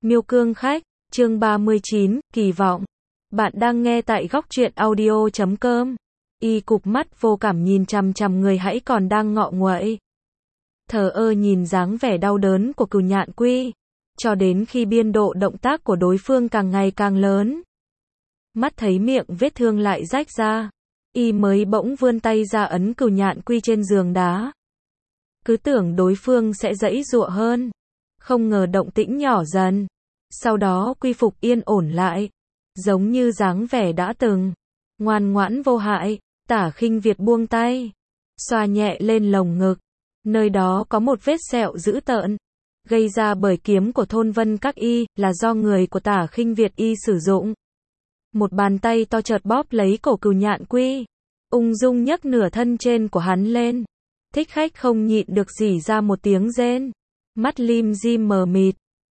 Miêu Cương Khách, chương 39, kỳ vọng. Bạn đang nghe tại góc truyện audio.com. Y cụp mắt vô cảm nhìn chằm chằm người hãy còn đang ngọ nguậy. Thờ ơ nhìn dáng vẻ đau đớn của Cừu Nhạn Quy, cho đến khi biên độ động tác của đối phương càng ngày càng lớn. Mắt thấy miệng vết thương lại rách ra, Y mới bỗng vươn tay ra ấn Cừu Nhạn Quy trên giường đá. Cứ tưởng đối phương sẽ giãy giụa hơn, không ngờ động tĩnh nhỏ dần. Sau đó quy phục yên ổn lại, giống như dáng vẻ đã từng, ngoan ngoãn vô hại. Tả Khinh Việt buông tay, xoa nhẹ lên lồng ngực, nơi đó có một vết sẹo dữ tợn, gây ra bởi kiếm của thôn Vân Các Y, là do người của Tả Khinh Việt Y sử dụng. Một bàn tay to chợt bóp lấy cổ Cừu Nhạn Quy, ung dung nhấc nửa thân trên của hắn lên. Thích Khách không nhịn được rỉ ra một tiếng rên, mắt lim dim mờ mịt.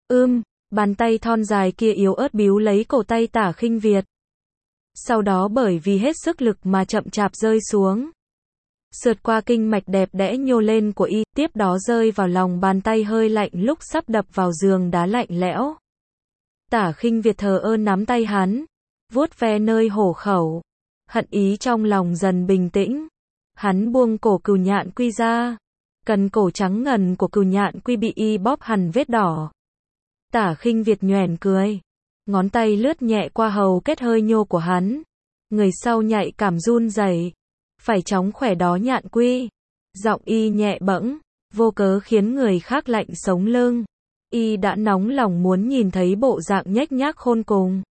Bàn tay thon dài kia yếu ớt bíu lấy cổ tay Tả Khinh Việt. Sau đó bởi vì hết sức lực mà chậm chạp rơi xuống, sượt qua kinh mạch đẹp đẽ nhô lên của Y, tiếp đó rơi vào lòng bàn tay hơi lạnh lúc sắp đập vào giường đá lạnh lẽo. Tả Khinh Việt thờ ơ nắm tay hắn, vuốt ve nơi hổ khẩu, hận ý trong lòng dần bình tĩnh. Hắn buông cổ Cừu Nhạn Quy ra, cần cổ trắng ngần của Cừu Nhạn Quy bị Y bóp hằn vết đỏ. Tả Khinh Việt nhoẻn cười, ngón tay lướt nhẹ qua hầu kết hơi nhô của hắn. Người sau nhạy cảm run rẩy, phải chóng khỏe đó Nhạn Quy. Giọng Y nhẹ bẫng, vô cớ khiến người khác lạnh sống lưng. Y đã nóng lòng muốn nhìn thấy bộ dạng nhếch nhác khôn cùng,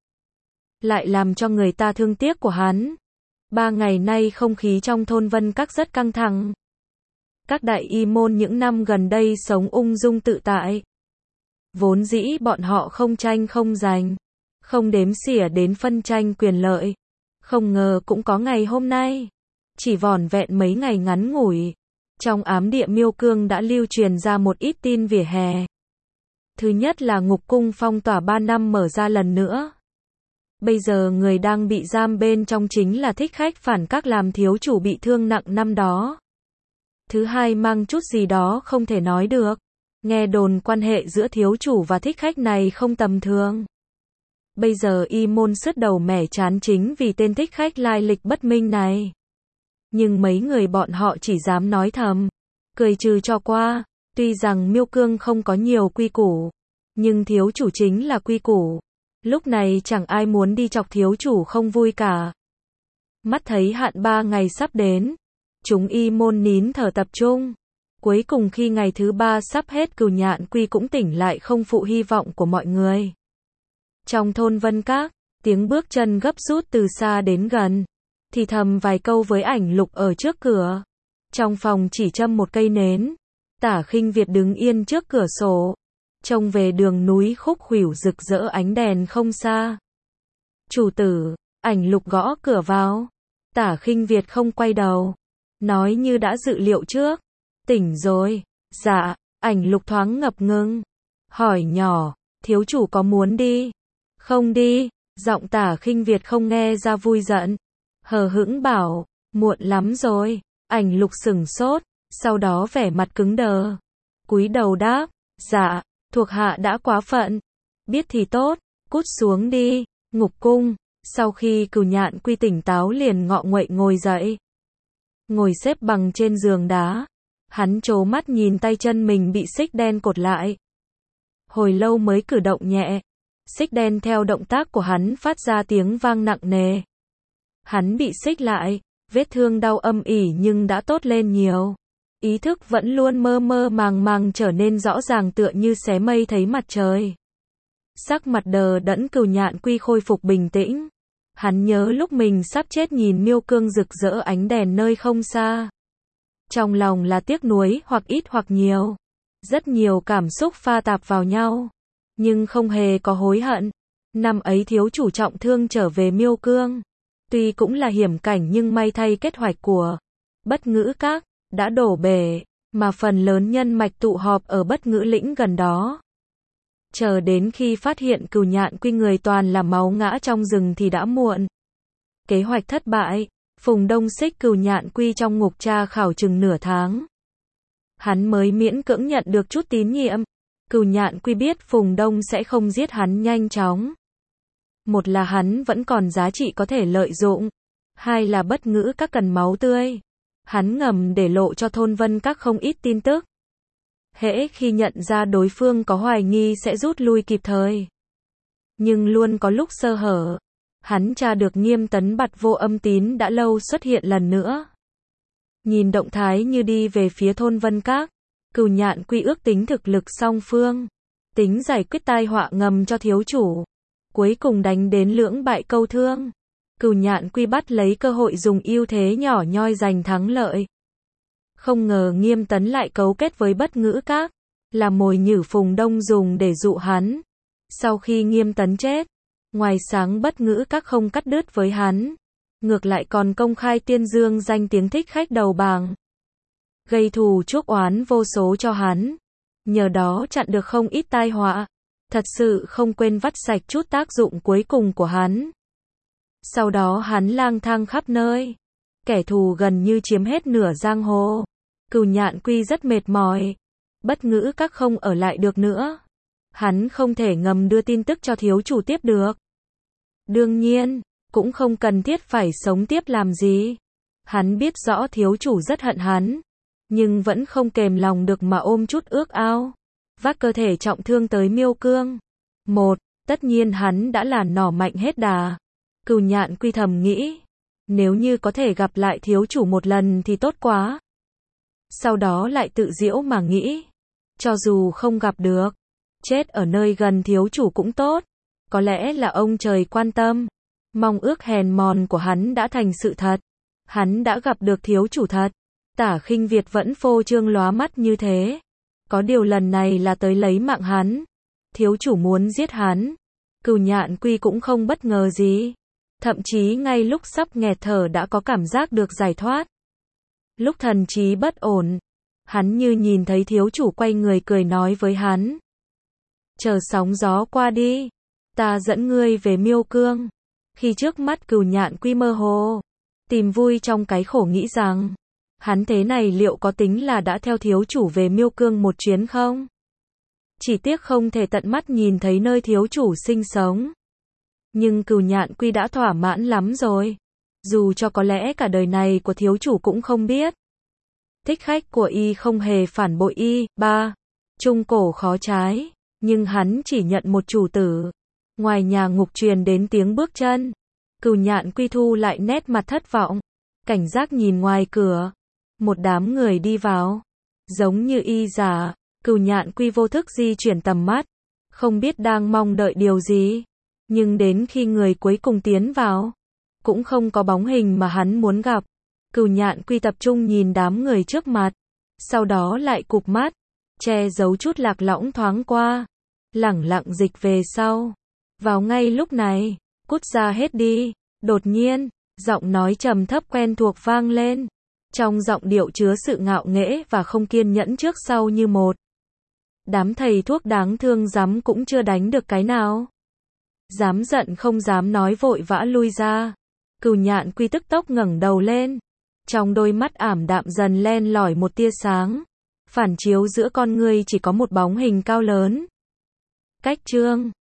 lại làm cho người ta thương tiếc của hắn. 3 ngày nay không khí trong thôn Vân Các rất căng thẳng. Các đại y môn những năm gần đây sống ung dung tự tại. Vốn dĩ bọn họ không tranh không giành, không đếm xỉa đến phân tranh quyền lợi. Không ngờ cũng có ngày hôm nay. Chỉ vỏn vẹn mấy ngày ngắn ngủi, trong ám địa Miêu Cương đã lưu truyền ra một ít tin vỉa hè. Thứ nhất là ngục cung phong tỏa 3 năm mở ra lần nữa. Bây giờ người đang bị giam bên trong chính là Thích Khách phản các làm thiếu chủ bị thương nặng năm đó. Thứ hai mang chút gì đó không thể nói được. Nghe đồn quan hệ giữa thiếu chủ và Thích Khách này không tầm thường. Bây giờ y môn sứt đầu mẻ chán chính vì tên Thích Khách lai lịch bất minh này. Nhưng mấy người bọn họ chỉ dám nói thầm, cười trừ cho qua. Tuy rằng Miêu Cương không có nhiều quy củ, nhưng thiếu chủ chính là quy củ. Lúc này chẳng ai muốn đi chọc thiếu chủ không vui cả. Mắt thấy hạn 3 ngày sắp đến, chúng y môn nín thở tập trung. Cuối cùng khi ngày thứ 3 sắp hết, Cừu Nhạn Quy cũng tỉnh lại không phụ hy vọng của mọi người. Trong thôn Vân Các, tiếng bước chân gấp rút từ xa đến gần, thì thầm vài câu với Ảnh Lục ở trước cửa. Trong phòng chỉ châm một cây nến, Tả Khinh Việt đứng yên trước cửa sổ, trông về đường núi khúc khuỷu rực rỡ ánh đèn không xa. Chủ tử. Ảnh Lục gõ cửa vào. Tả Khinh Việt không quay đầu, nói như đã dự liệu trước. Tỉnh rồi. Dạ. Ảnh Lục thoáng ngập ngừng, hỏi nhỏ, thiếu chủ có muốn đi? Không đi. Giọng Tả Khinh Việt không nghe ra vui giận, hờ hững bảo, muộn lắm rồi. Ảnh Lục sửng sốt, sau đó vẻ mặt cứng đờ, cúi đầu đáp, dạ, thuộc hạ đã quá phận. Biết thì tốt, cút xuống đi. Ngục cung. Sau khi Cừu Nhạn Quy tỉnh táo liền ngọ nguậy ngồi dậy, ngồi xếp bằng trên giường đá. Hắn trố mắt nhìn tay chân mình bị xích đen cột lại. Hồi lâu mới cử động nhẹ, xích đen theo động tác của hắn phát ra tiếng vang nặng nề. Hắn bị xích lại, vết thương đau âm ỉ nhưng đã tốt lên nhiều. Ý thức vẫn luôn mơ mơ màng màng trở nên rõ ràng tựa như xé mây thấy mặt trời. Sắc mặt đờ đẫn Cừu Nhạn Quy khôi phục bình tĩnh. Hắn nhớ lúc mình sắp chết nhìn Miêu Cương rực rỡ ánh đèn nơi không xa. Trong lòng là tiếc nuối hoặc ít hoặc nhiều. Rất nhiều cảm xúc pha tạp vào nhau. Nhưng không hề có hối hận. Năm ấy thiếu chủ trọng thương trở về Miêu Cương. Tuy cũng là hiểm cảnh nhưng may thay kết hoạch của Bất Ngữ Các đã đổ bể, mà phần lớn nhân mạch tụ họp ở Bất Ngữ Lĩnh gần đó. Chờ đến khi phát hiện Cừu Nhạn Quy người toàn là máu ngã trong rừng thì đã muộn. Kế hoạch thất bại, Phùng Đông xích Cừu Nhạn Quy trong ngục tra khảo chừng nửa tháng. Hắn mới miễn cưỡng nhận được chút tín nhiệm. Cửu Nhạn Quy biết Phùng Đông sẽ không giết hắn nhanh chóng. Một là hắn vẫn còn giá trị có thể lợi dụng. Hai là Bất Ngữ Các cần máu tươi. Hắn ngầm để lộ cho Thôn Vân Các không ít tin tức. Hễ khi nhận ra đối phương có hoài nghi sẽ rút lui kịp thời. Nhưng luôn có lúc sơ hở. Hắn tra được Nghiêm Tấn Bạt Vô Âm Tín đã lâu xuất hiện lần nữa. Nhìn động thái như đi về phía Thôn Vân Các, Cửu Nhạn Quy ước tính thực lực song phương, tính giải quyết tai họa ngầm cho thiếu chủ. Cuối cùng đánh đến lưỡng bại câu thương. Cửu Nhạn Quy bắt lấy cơ hội dùng ưu thế nhỏ nhoi giành thắng lợi. Không ngờ Nghiêm Tấn lại cấu kết với Bất Ngữ Các, là mồi nhử Phùng Đông dùng để dụ hắn. Sau khi Nghiêm Tấn chết, ngoài sáng Bất Ngữ Các không cắt đứt với hắn, ngược lại còn công khai tuyên dương danh tiếng thích khách đầu bảng, gây thù chuốc oán vô số cho hắn, nhờ đó chặn được không ít tai họa, thật sự không quên vắt sạch chút tác dụng cuối cùng của hắn. Sau đó hắn lang thang khắp nơi, kẻ thù gần như chiếm hết nửa giang hồ. Cửu Nhạn Quy rất mệt mỏi, Bất Ngữ Các không ở lại được nữa. Hắn không thể ngầm đưa tin tức cho thiếu chủ tiếp được. Đương nhiên, cũng không cần thiết phải sống tiếp làm gì. Hắn biết rõ thiếu chủ rất hận hắn, nhưng vẫn không kềm lòng được mà ôm chút ước ao. Vác cơ thể trọng thương tới Miêu Cương. Tất nhiên hắn đã là nỏ mạnh hết đà. Cửu Nhạn Quy thầm nghĩ, nếu như có thể gặp lại thiếu chủ một lần thì tốt quá. Sau đó lại tự giễu mà nghĩ, cho dù không gặp được, chết ở nơi gần thiếu chủ cũng tốt. Có lẽ là ông trời quan tâm, mong ước hèn mòn của hắn đã thành sự thật. Hắn đã gặp được thiếu chủ thật. Tả Khinh Việt vẫn phô trương lóa mắt như thế. Có điều lần này là tới lấy mạng hắn. Thiếu chủ muốn giết hắn. Cửu Nhạn Quy cũng không bất ngờ gì. Thậm chí ngay lúc sắp nghẹt thở đã có cảm giác được giải thoát. Lúc thần trí bất ổn, hắn như nhìn thấy thiếu chủ quay người cười nói với hắn. Chờ sóng gió qua đi, ta dẫn ngươi về Miêu Cương. Khi trước mắt Cửu Nhạn Quy mơ hồ, tìm vui trong cái khổ nghĩ rằng, hắn thế này liệu có tính là đã theo thiếu chủ về Miêu Cương một chuyến không? Chỉ tiếc không thể tận mắt nhìn thấy nơi thiếu chủ sinh sống. Nhưng Cửu Nhạn Quy đã thỏa mãn lắm rồi. Dù cho có lẽ cả đời này của thiếu chủ cũng không biết. Thích khách của y không hề phản bội y. Trung cổ khó trái. Nhưng hắn chỉ nhận một chủ tử. Ngoài nhà ngục truyền đến tiếng bước chân. Cửu Nhạn Quy thu lại nét mặt thất vọng. Cảnh giác nhìn ngoài cửa. Một đám người đi vào. Giống như y giả. Cửu Nhạn Quy vô thức di chuyển tầm mắt. Không biết đang mong đợi điều gì. Nhưng đến khi người cuối cùng tiến vào, cũng không có bóng hình mà hắn muốn gặp. Cửu Nhạn Quy tập trung nhìn đám người trước mặt. Sau đó lại cụp mắt. Che giấu chút lạc lõng thoáng qua. Lẳng lặng dịch về sau. Vào ngay lúc này, cút ra hết đi. Đột nhiên, giọng nói trầm thấp quen thuộc vang lên. Trong giọng điệu chứa sự ngạo nghễ và không kiên nhẫn trước sau như một. Đám thầy thuốc đáng thương dám cũng chưa đánh được cái nào. Dám giận không dám nói vội vã lui ra. Cửu Nhạn Quy tức tốc ngẩng đầu lên. Trong đôi mắt ảm đạm dần len lỏi một tia sáng. Phản chiếu giữa con ngươi chỉ có một bóng hình cao lớn. Cách Trương.